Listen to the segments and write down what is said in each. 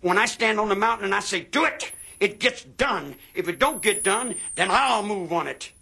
When I stand on the mountain and I say, do it, it gets done. If it don't get done, then I'll move on it.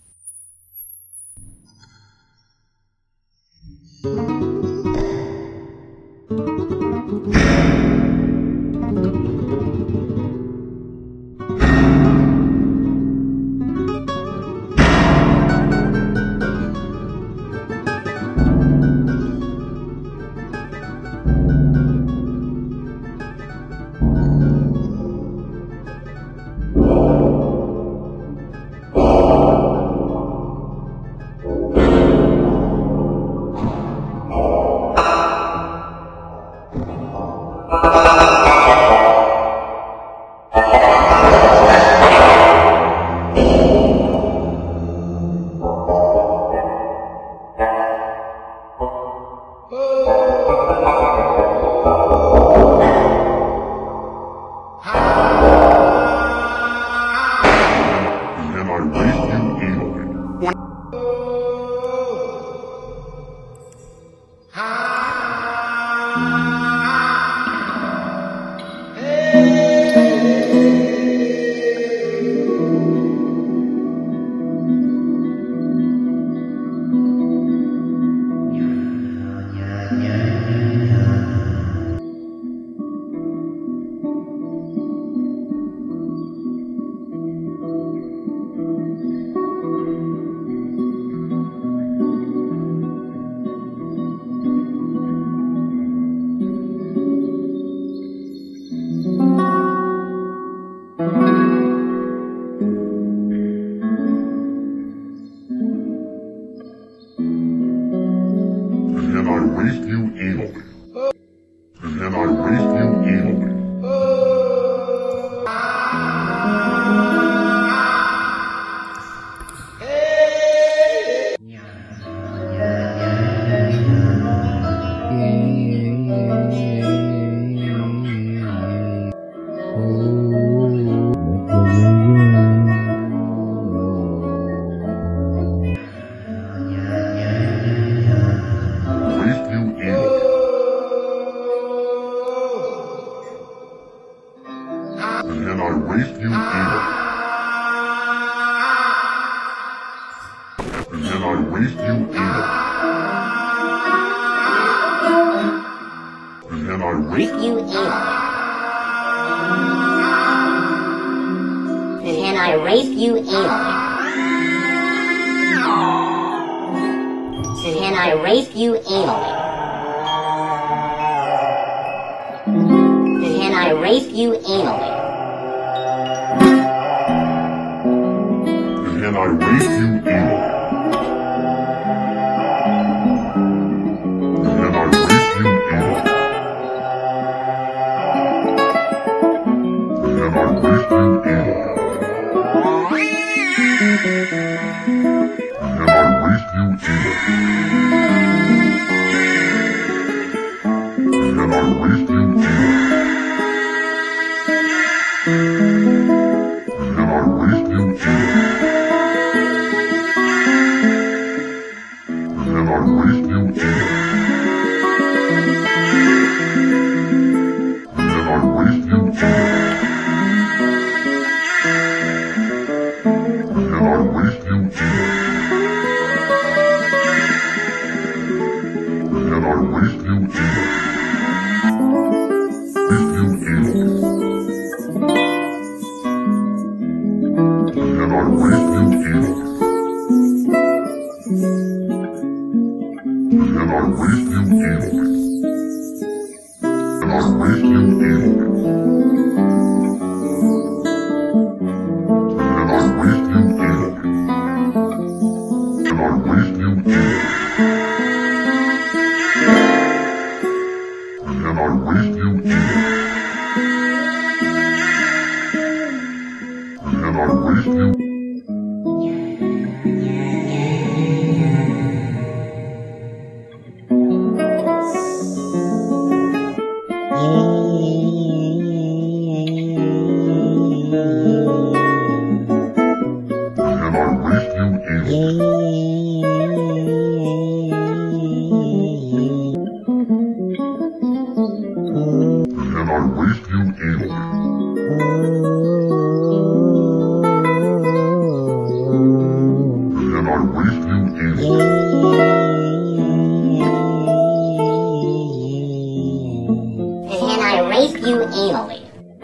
rape you anally?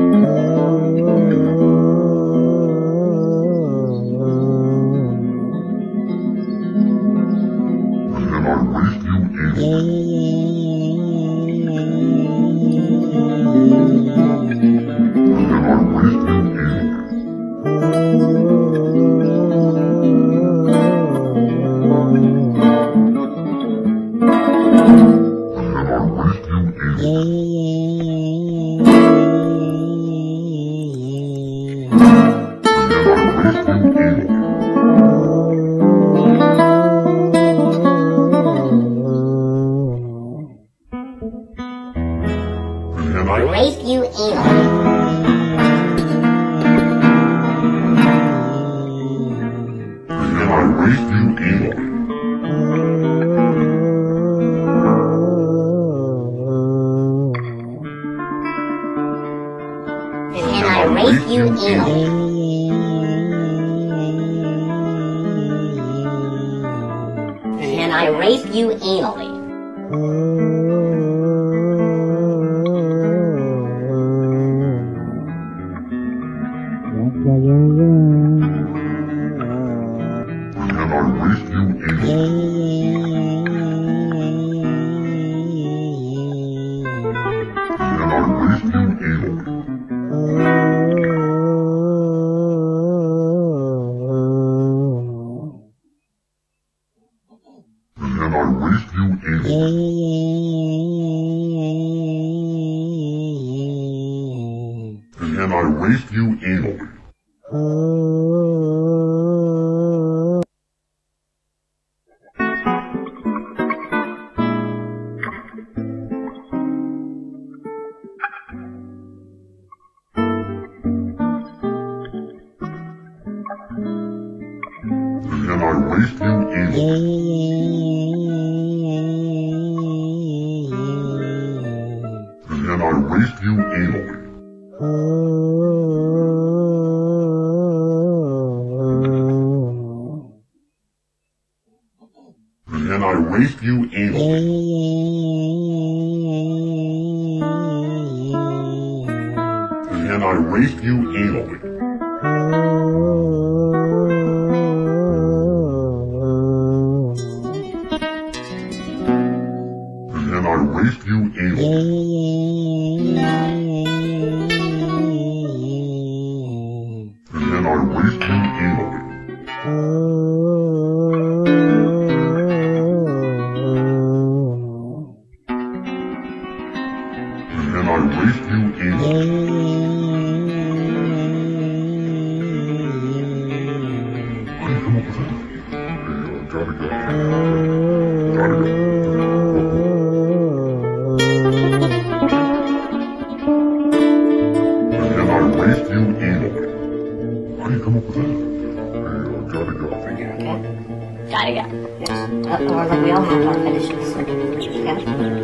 Rape you anally? Can I rape you anally? Can I rape you anally? Can I rape you anally? Can I rape you anally? Can I rape you anally? Can I rape you anally? Can I rape you anally? Can I rape you anally? Can I rape you anally? How do you come up with that? Gotta go. Gotta go. Can I rape you anally? How do you come up with that? Gotta go. Okay. Gotta go. Yes. Or like we all have our finishes. Yeah.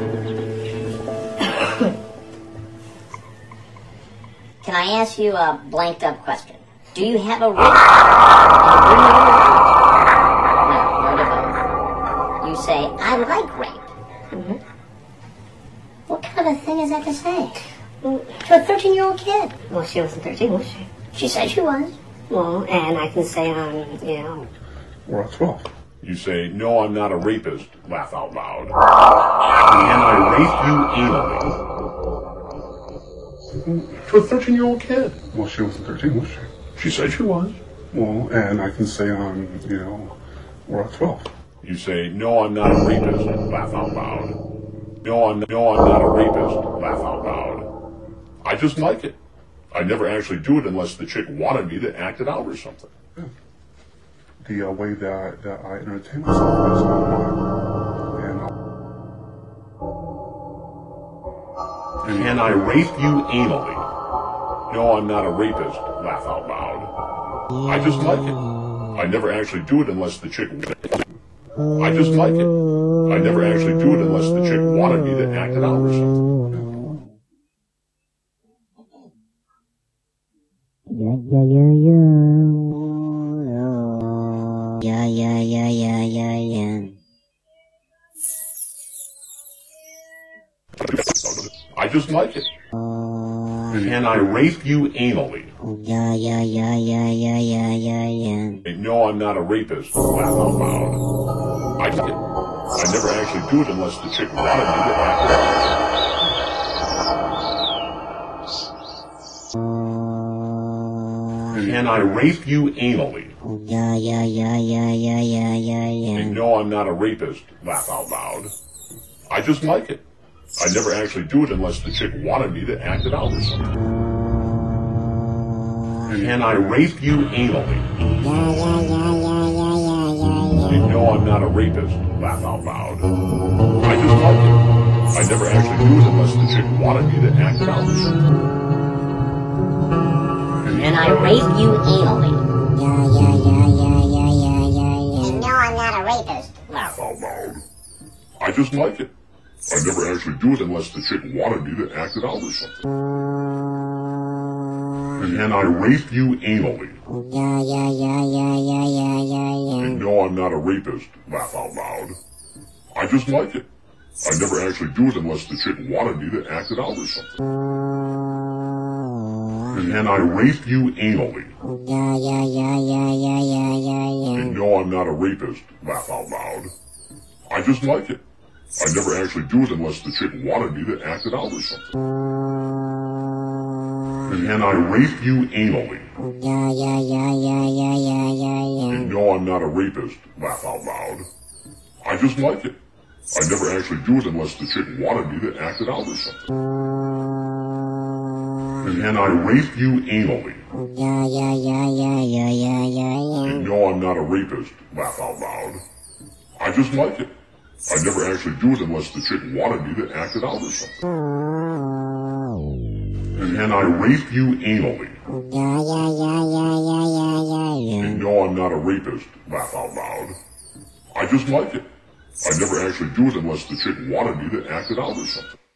Can I ask you a blanked up question? Do you have a rape? No to both. You say, I like rape. Mm-hmm. What kind of thing is that to say? To a 13-year-old kid? Well, she wasn't 13, was she? She said she was. Well, and I can say We're at 12. You say, no, I'm not a rapist. Laugh out loud. Can I rape you anally? To a 13-year-old kid. Well, she wasn't 13, was she? She said she was. Well, and I can say we're at 12. You say, no, I'm not a rapist. Laugh out loud. No, I'm not a rapist. Laugh out loud. I just like it. I never actually do it unless the chick wanted me to act it out or something. Yeah. The way that I entertain myself is online. Can I rape you anally? No, I'm not a rapist. Laugh out loud. I just like it. I never actually do it unless the chick... I just like it. I never actually do it unless the chick wanted me to act it out or something. Yeah. just like it. Can I rape you anally? Yeah. No, I'm not a rapist. Laugh out loud. I never actually do it unless the chick wanted me to act it out. Can I rape you anally? Yeah. No, I'm not a rapist. Laugh out loud. I just like it. I never actually do it unless the chick wanted me to act it out or something. Can I rape you anally? No, I'm not a rapist. Laugh out loud. I just like it. I never actually do it unless the chick wanted me to act it out or something. Can I rape you anally? No, I'm not a rapist. Laugh out loud. I just like it. I never actually do it unless the chick wanted me to act it out or something. Can I rape you anally? No, I'm not a rapist. Laugh out loud. I just like it. I never actually do it unless the chick wanted me to act it out or something. Can I rape you anally? No, I'm not a rapist. Laugh out loud. I just like it. I never actually do it unless the chick wanted me to act it out or something. Can I rape you anally? No, I'm not a rapist. Laugh out loud. I just like it. I never actually do it unless the chick wanted me to act it out or something. Can I rape you anally? No, I'm not a rapist. Laugh out loud. I just like it. I never actually do it unless the chick wanted me to act it out or something. Can I rape you anally? No, I'm not a rapist. Laugh out loud. I just like it. I never actually do it unless the chick wanted me to act it out or something.